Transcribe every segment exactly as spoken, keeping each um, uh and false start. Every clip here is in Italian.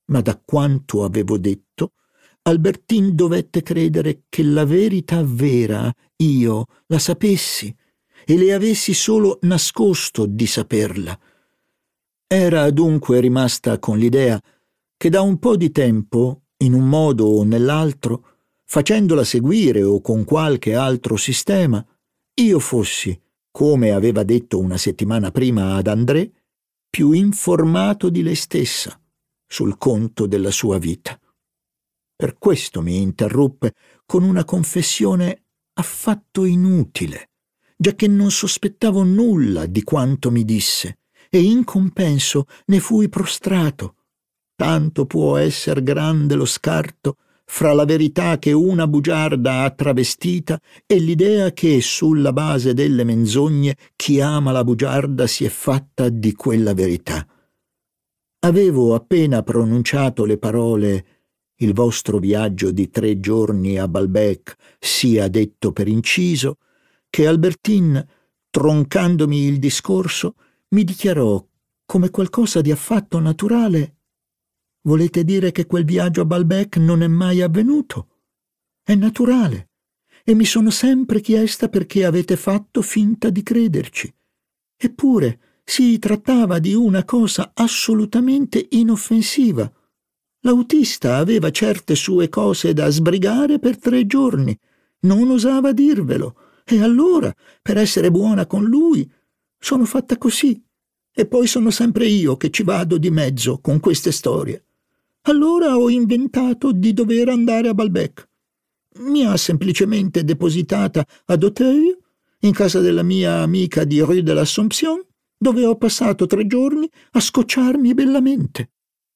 ma da quanto avevo detto, Albertine dovette credere che la verità vera io la sapessi e le avessi solo nascosto di saperla. Era dunque rimasta con l'idea che da un po' di tempo, in un modo o nell'altro, facendola seguire o con qualche altro sistema, io fossi, come aveva detto una settimana prima ad André, più informato di lei stessa sul conto della sua vita. Per questo mi interruppe con una confessione affatto inutile, giacché non sospettavo nulla di quanto mi disse, e in compenso ne fui prostrato. Tanto può esser grande lo scarto fra la verità che una bugiarda ha travestita e l'idea che, sulla base delle menzogne, chi ama la bugiarda si è fatta di quella verità. Avevo appena pronunciato le parole «Il vostro viaggio di tre giorni a Balbec sia detto per inciso», che Albertine, troncandomi il discorso, mi dichiarò come qualcosa di affatto naturale: «Volete dire che quel viaggio a Balbec non è mai avvenuto? È naturale, e mi sono sempre chiesta perché avete fatto finta di crederci. Eppure si trattava di una cosa assolutamente inoffensiva. L'autista aveva certe sue cose da sbrigare per tre giorni, non osava dirvelo, e allora, per essere buona con lui, sono fatta così, e poi sono sempre io che ci vado di mezzo con queste storie. Allora ho inventato di dover andare a Balbec. Mi ha semplicemente depositata ad Auteuil, in casa della mia amica di Rue de l'Assomption, dove ho passato tre giorni a scocciarmi bellamente.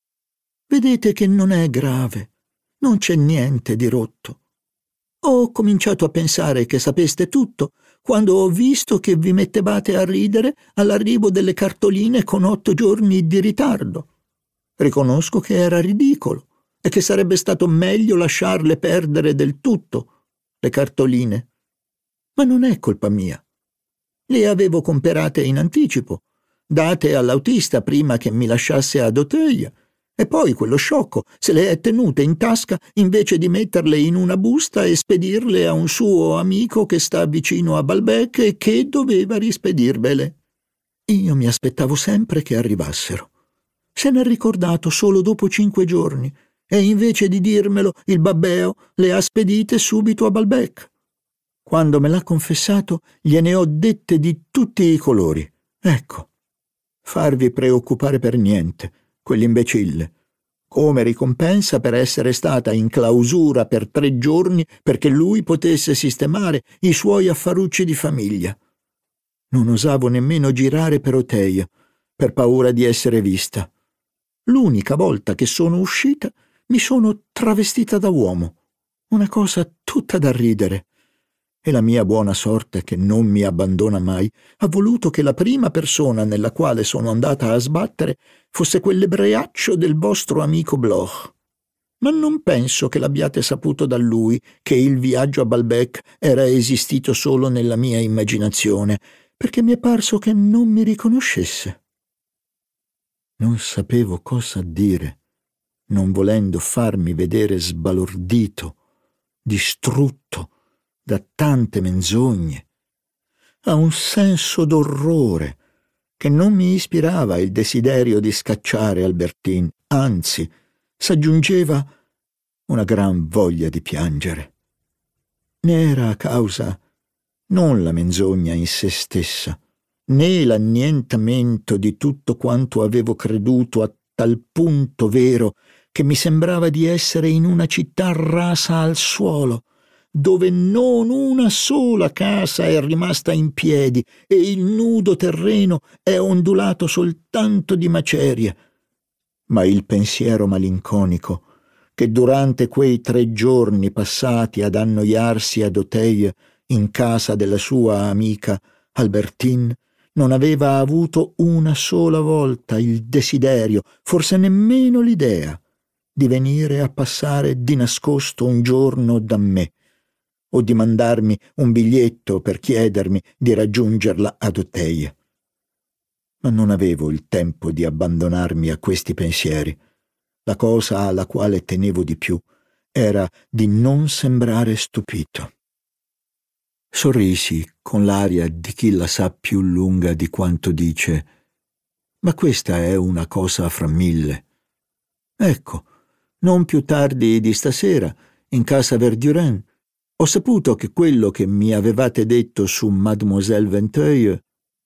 Vedete che non è grave, non c'è niente di rotto. Ho cominciato a pensare che sapeste tutto quando ho visto che vi mettevate a ridere all'arrivo delle cartoline con otto giorni di ritardo. Riconosco che era ridicolo e che sarebbe stato meglio lasciarle perdere del tutto, le cartoline. Ma non è colpa mia. Le avevo comperate in anticipo, date all'autista prima che mi lasciasse ad Auteuil, e poi quello sciocco se le è tenute in tasca invece di metterle in una busta e spedirle a un suo amico che sta vicino a Balbec e che doveva rispedirvele. Io mi aspettavo sempre che arrivassero. Se n'è ricordato solo dopo cinque giorni, e invece di dirmelo il babbeo le ha spedite subito a Balbec. Quando me l'ha confessato gliene ho dette di tutti i colori. Ecco, farvi preoccupare per niente, quell'imbecille, come ricompensa per essere stata in clausura per tre giorni perché lui potesse sistemare i suoi affarucci di famiglia. Non osavo nemmeno girare per Auteuil, per paura di essere vista. L'unica volta che sono uscita mi sono travestita da uomo, una cosa tutta da ridere. E la mia buona sorte, che non mi abbandona mai, ha voluto che la prima persona nella quale sono andata a sbattere fosse quell'ebreaccio del vostro amico Bloch. Ma non penso che l'abbiate saputo da lui che il viaggio a Balbec era esistito solo nella mia immaginazione, perché mi è parso che non mi riconoscesse. Non sapevo cosa dire, non volendo farmi vedere sbalordito, distrutto da tante menzogne, a un senso d'orrore che non mi ispirava il desiderio di scacciare Albertine, anzi, s'aggiungeva una gran voglia di piangere. Ne era a causa non la menzogna in se stessa, né l'annientamento di tutto quanto avevo creduto a tal punto vero che mi sembrava di essere in una città rasa al suolo, dove non una sola casa è rimasta in piedi e il nudo terreno è ondulato soltanto di macerie, ma il pensiero malinconico che durante quei tre giorni passati ad annoiarsi ad Auteuil in casa della sua amica Albertine non aveva avuto una sola volta il desiderio, forse nemmeno l'idea, di venire a passare di nascosto un giorno da me, o di mandarmi un biglietto per chiedermi di raggiungerla ad Auteuil. Ma non avevo il tempo di abbandonarmi a questi pensieri. La cosa alla quale tenevo di più era di non sembrare stupito. Sorrisi con l'aria di chi la sa più lunga di quanto dice: ma questa è una cosa fra mille. Ecco, non più tardi di stasera, in casa Verdurin, ho saputo che quello che mi avevate detto su Mademoiselle Vinteuil.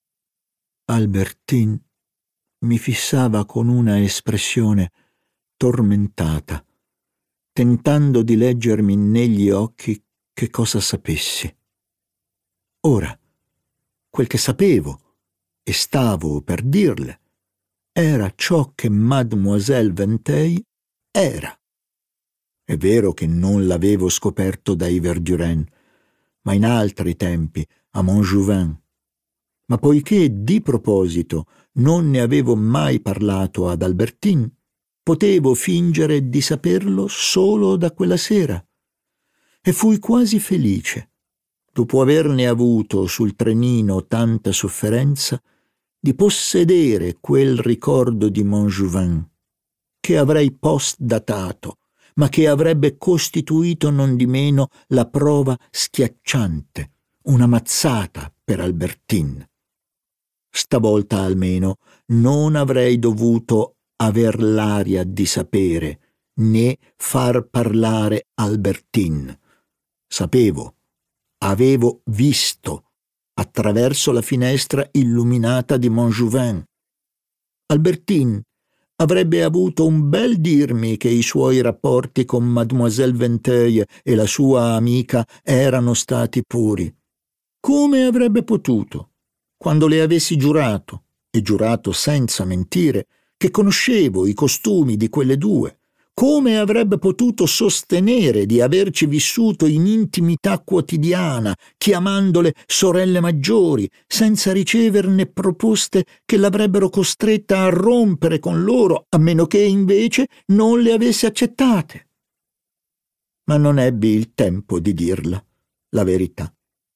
Albertine mi fissava con una espressione tormentata, tentando di leggermi negli occhi che cosa sapessi. Ora, quel che sapevo e stavo per dirle era ciò che Mademoiselle Vinteuil era. È vero che non l'avevo scoperto dai Verdurin, ma in altri tempi, a Montjouvin. Ma poiché di proposito non ne avevo mai parlato ad Albertine, potevo fingere di saperlo solo da quella sera. E fui quasi felice, dopo averne avuto sul trenino tanta sofferenza, di possedere quel ricordo di Montjouvin, che avrei post-datato, ma che avrebbe costituito nondimeno la prova schiacciante, una mazzata per Albertine. Stavolta almeno non avrei dovuto aver l'aria di sapere, né far parlare Albertine. Sapevo, avevo visto, attraverso la finestra illuminata di Montjouvin. Albertine avrebbe avuto un bel dirmi che i suoi rapporti con Mademoiselle Vinteuil e la sua amica erano stati puri. Come avrebbe potuto, quando le avessi giurato, e giurato senza mentire, che conoscevo i costumi di quelle due? Come avrebbe potuto sostenere di averci vissuto in intimità quotidiana, chiamandole sorelle maggiori, senza riceverne proposte che l'avrebbero costretta a rompere con loro, a meno che invece non le avesse accettate? Ma non ebbi il tempo di dirla, la verità.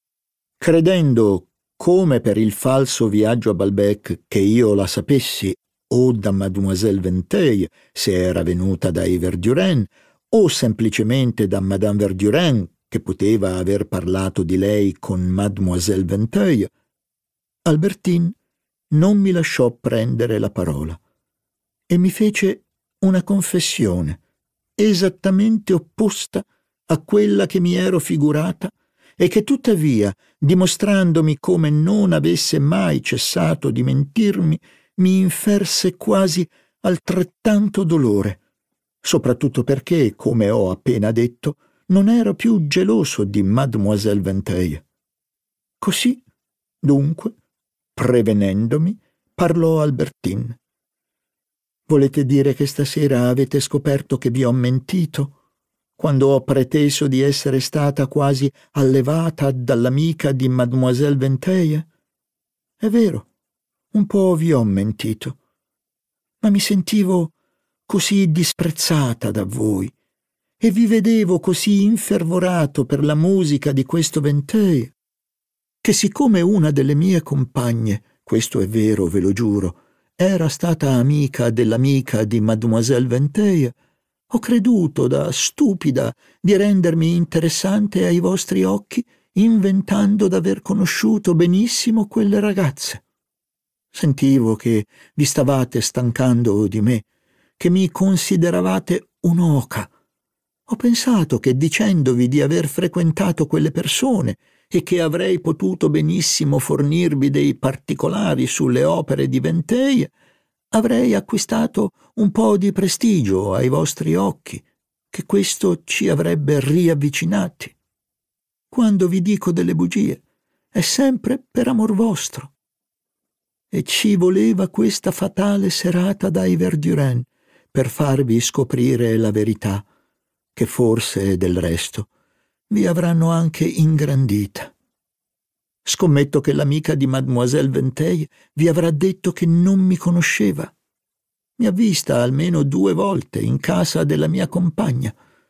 Credendo, come per il falso viaggio a Balbec, che io la sapessi o da Mademoiselle Vinteuil, se era venuta dai Verdurin, o semplicemente da Madame Verdurin, che poteva aver parlato di lei con Mademoiselle Vinteuil, Albertine non mi lasciò prendere la parola e mi fece una confessione esattamente opposta a quella che mi ero figurata e che tuttavia, dimostrandomi come non avesse mai cessato di mentirmi, mi inferse quasi altrettanto dolore, soprattutto perché, come ho appena detto, non ero più geloso di Mademoiselle Vinteuil. Così, dunque, prevenendomi, parlò Albertine. Volete dire che stasera avete scoperto che vi ho mentito, quando ho preteso di essere stata quasi allevata dall'amica di Mademoiselle Vinteuil? È vero, un po' vi ho mentito, ma mi sentivo così disprezzata da voi e vi vedevo così infervorato per la musica di questo Vinteuil, che siccome una delle mie compagne, questo è vero, ve lo giuro, era stata amica dell'amica di Mademoiselle Vinteuil, ho creduto da stupida di rendermi interessante ai vostri occhi, inventando d'aver conosciuto benissimo quelle ragazze. Sentivo che vi stavate stancando di me, che mi consideravate un'oca. Ho pensato che dicendovi di aver frequentato quelle persone e che avrei potuto benissimo fornirvi dei particolari sulle opere di Vinteuil, avrei acquistato un po' di prestigio ai vostri occhi, che questo ci avrebbe riavvicinati. Quando vi dico delle bugie, è sempre per amor vostro. E ci voleva questa fatale serata dai Verdurin per farvi scoprire la verità, che forse, del resto, vi avranno anche ingrandita. Scommetto che l'amica di Mademoiselle Vinteuil vi avrà detto che non mi conosceva. Mi ha vista almeno due volte in casa della mia compagna,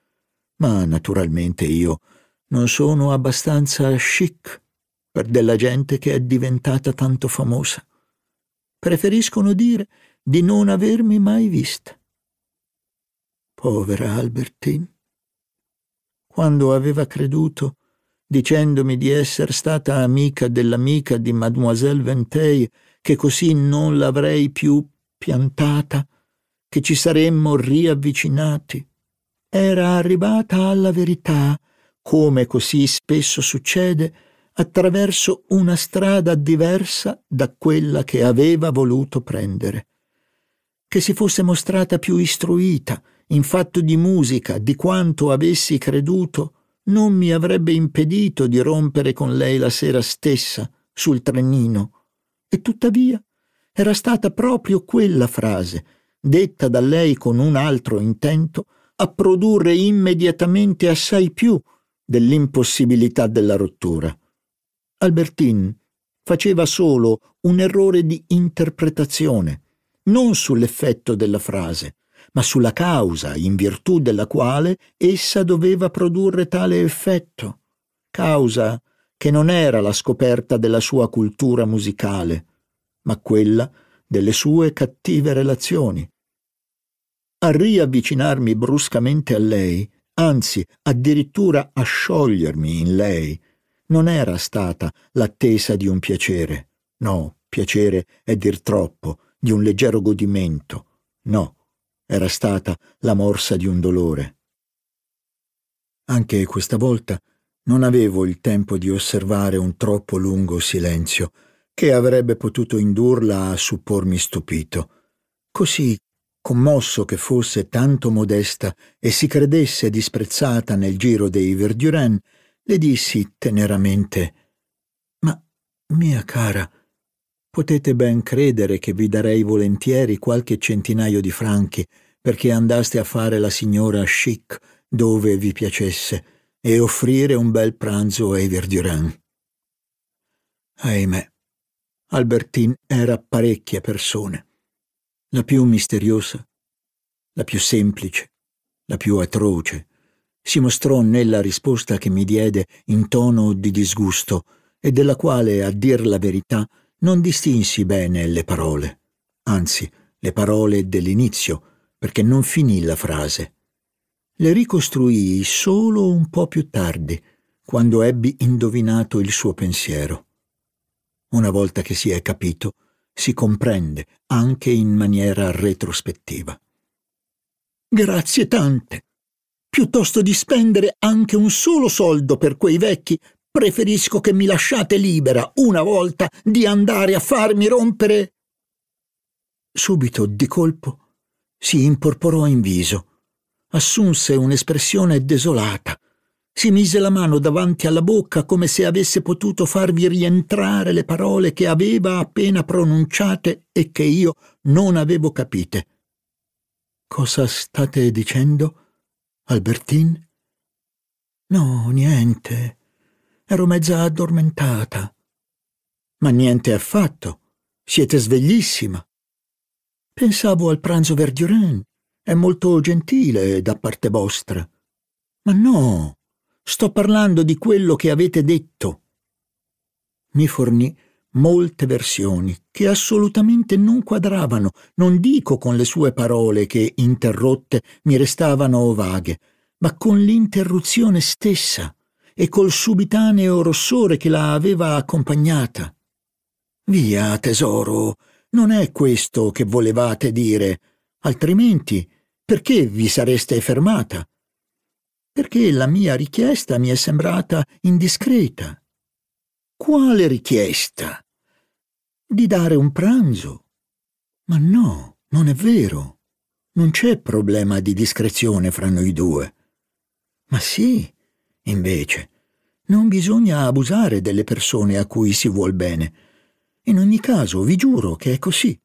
ma naturalmente io non sono abbastanza chic per della gente che è diventata tanto famosa. Preferiscono dire di non avermi mai vista. Povera Albertine. Quando aveva creduto, dicendomi di essere stata amica dell'amica di Mademoiselle Vinteuil, che così non l'avrei più piantata, che ci saremmo riavvicinati, era arrivata alla verità, come così spesso succede, attraverso una strada diversa da quella che aveva voluto prendere. Che si fosse mostrata più istruita in fatto di musica di quanto avessi creduto, non mi avrebbe impedito di rompere con lei la sera stessa sul trenino. E tuttavia era stata proprio quella frase, detta da lei con un altro intento, a produrre immediatamente assai più dell'impossibilità della rottura. Albertine faceva solo un errore di interpretazione, non sull'effetto della frase, ma sulla causa in virtù della quale essa doveva produrre tale effetto, causa che non era la scoperta della sua cultura musicale, ma quella delle sue cattive relazioni. A riavvicinarmi bruscamente a lei, anzi addirittura a sciogliermi in lei, non era stata l'attesa di un piacere, no, piacere è dir troppo, di un leggero godimento, no, era stata la morsa di un dolore. Anche questa volta non avevo il tempo di osservare un troppo lungo silenzio, che avrebbe potuto indurla a suppormi stupito. Così, commosso che fosse tanto modesta e si credesse disprezzata nel giro dei Verdurins, le dissi teneramente: «Ma, mia cara, potete ben credere che vi darei volentieri qualche centinaio di franchi perché andaste a fare la signora chic dove vi piacesse e offrire un bel pranzo ai Verdurins». Ahimè, Albertine era parecchie persone. La più misteriosa, la più semplice, la più atroce, si mostrò nella risposta che mi diede in tono di disgusto e della quale, a dir la verità, non distinsi bene le parole, anzi le parole dell'inizio, perché non finì la frase. Le ricostruii solo un po' più tardi, quando ebbi indovinato il suo pensiero. Una volta che si è capito, si comprende anche in maniera retrospettiva. «Grazie tante! Piuttosto di spendere anche un solo soldo per quei vecchi, preferisco che mi lasciate libera una volta di andare a farmi rompere...» Subito, di colpo, si imporporò in viso, assunse un'espressione desolata, si mise la mano davanti alla bocca come se avesse potuto farvi rientrare le parole che aveva appena pronunciate e che io non avevo capite. «Cosa state dicendo, Albertine?» «No, niente. Ero mezza addormentata». «Ma niente affatto. Siete sveglissima». «Pensavo al pranzo Verdurins. È molto gentile da parte vostra». «Ma no, sto parlando di quello che avete detto». Mi fornì molte versioni che assolutamente non quadravano, non dico con le sue parole che, interrotte, mi restavano vaghe, ma con l'interruzione stessa e col subitaneo rossore che la aveva accompagnata. «Via, tesoro, non è questo che volevate dire, altrimenti perché vi sareste fermata?» «Perché la mia richiesta mi è sembrata indiscreta». «Quale richiesta?» «Di dare un pranzo». «Ma no, non è vero. Non c'è problema di discrezione fra noi due». «Ma sì, invece, non bisogna abusare delle persone a cui si vuol bene. In ogni caso, vi giuro che è così».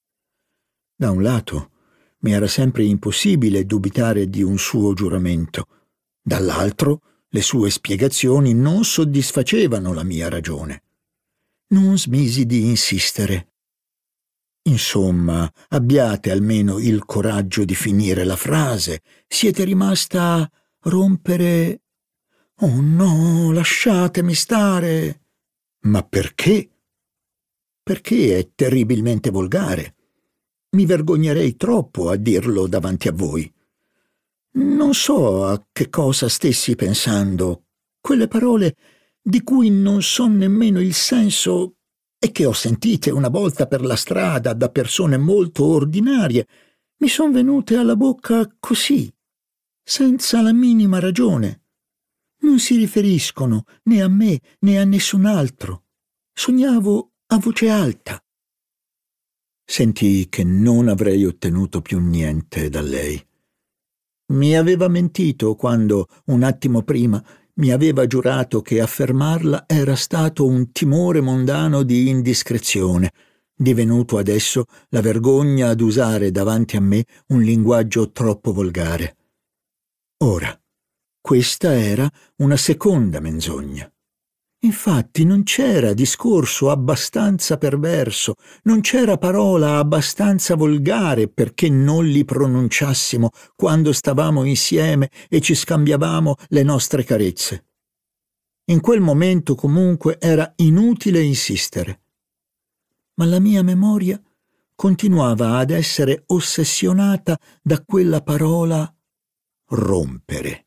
Da un lato, mi era sempre impossibile dubitare di un suo giuramento. Dall'altro, le sue spiegazioni non soddisfacevano la mia ragione. Non smisi di insistere. «Insomma, abbiate almeno il coraggio di finire la frase. Siete rimasta a rompere...» «Oh no, lasciatemi stare!» «Ma perché?» «Perché è terribilmente volgare. Mi vergognerei troppo a dirlo davanti a voi. Non so a che cosa stessi pensando. Quelle parole di cui non so nemmeno il senso e che ho sentite una volta per la strada da persone molto ordinarie, mi son venute alla bocca così, senza la minima ragione. Non si riferiscono né a me né a nessun altro. Sognavo a voce alta. Sentii che non avrei ottenuto più niente da lei. Mi aveva mentito quando, un attimo prima, mi aveva giurato che affermarla era stato un timore mondano di indiscrezione, divenuto adesso la vergogna ad usare davanti a me un linguaggio troppo volgare. Ora, questa era una seconda menzogna. Infatti non c'era discorso abbastanza perverso, non c'era parola abbastanza volgare perché non li pronunciassimo quando stavamo insieme e ci scambiavamo le nostre carezze. In quel momento comunque era inutile insistere. Ma la mia memoria continuava ad essere ossessionata da quella parola rompere.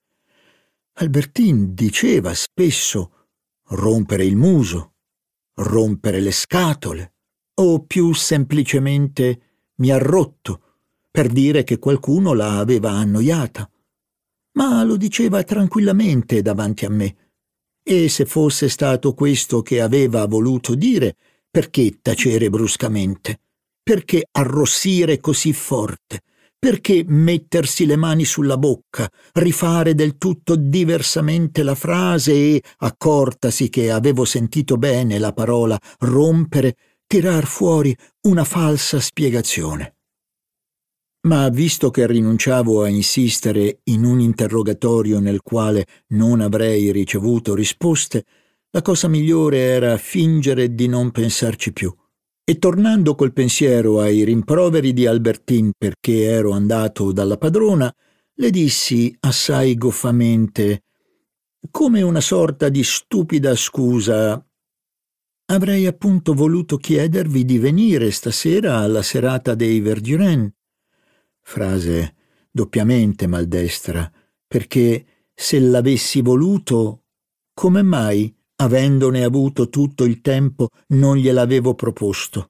Albertine diceva spesso rompere il muso, rompere le scatole, o più semplicemente mi ha rotto, per dire che qualcuno la aveva annoiata. Ma lo diceva tranquillamente davanti a me, e se fosse stato questo che aveva voluto dire, perché tacere bruscamente? Perché arrossire così forte? Perché mettersi le mani sulla bocca, rifare del tutto diversamente la frase e, accortasi che avevo sentito bene la parola rompere, tirar fuori una falsa spiegazione? Ma visto che rinunciavo a insistere in un interrogatorio nel quale non avrei ricevuto risposte, la cosa migliore era fingere di non pensarci più. E tornando col pensiero ai rimproveri di Albertine perché ero andato dalla padrona, le dissi assai goffamente, come una sorta di stupida scusa: avrei appunto voluto chiedervi di venire stasera alla serata dei Verdurins. Frase doppiamente maldestra, perché se l'avessi voluto, come mai, avendone avuto tutto il tempo, non gliel'avevo proposto?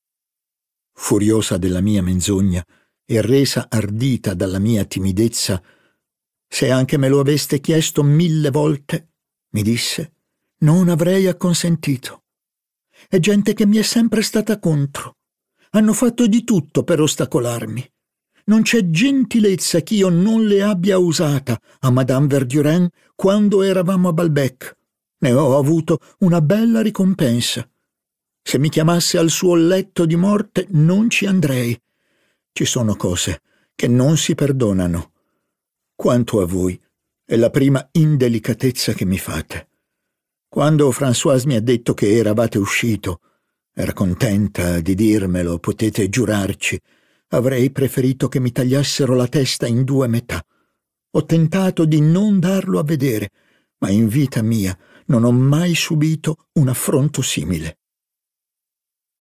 Furiosa della mia menzogna e resa ardita dalla mia timidezza, se anche me lo aveste chiesto mille volte, mi disse, non avrei acconsentito. È gente che mi è sempre stata contro. Hanno fatto di tutto per ostacolarmi. Non c'è gentilezza che io non le abbia usata a Madame Verdurin quando eravamo a Balbec. Ne ho avuto una bella ricompensa. Se mi chiamasse al suo letto di morte non ci andrei. Ci sono cose che non si perdonano. Quanto a voi, è la prima indelicatezza che mi fate. Quando Françoise mi ha detto che eravate uscito, era contenta di dirmelo, potete giurarci. Avrei preferito che mi tagliassero la testa in due metà. Ho tentato di non darlo a vedere, ma in vita mia non ho mai subito un affronto simile.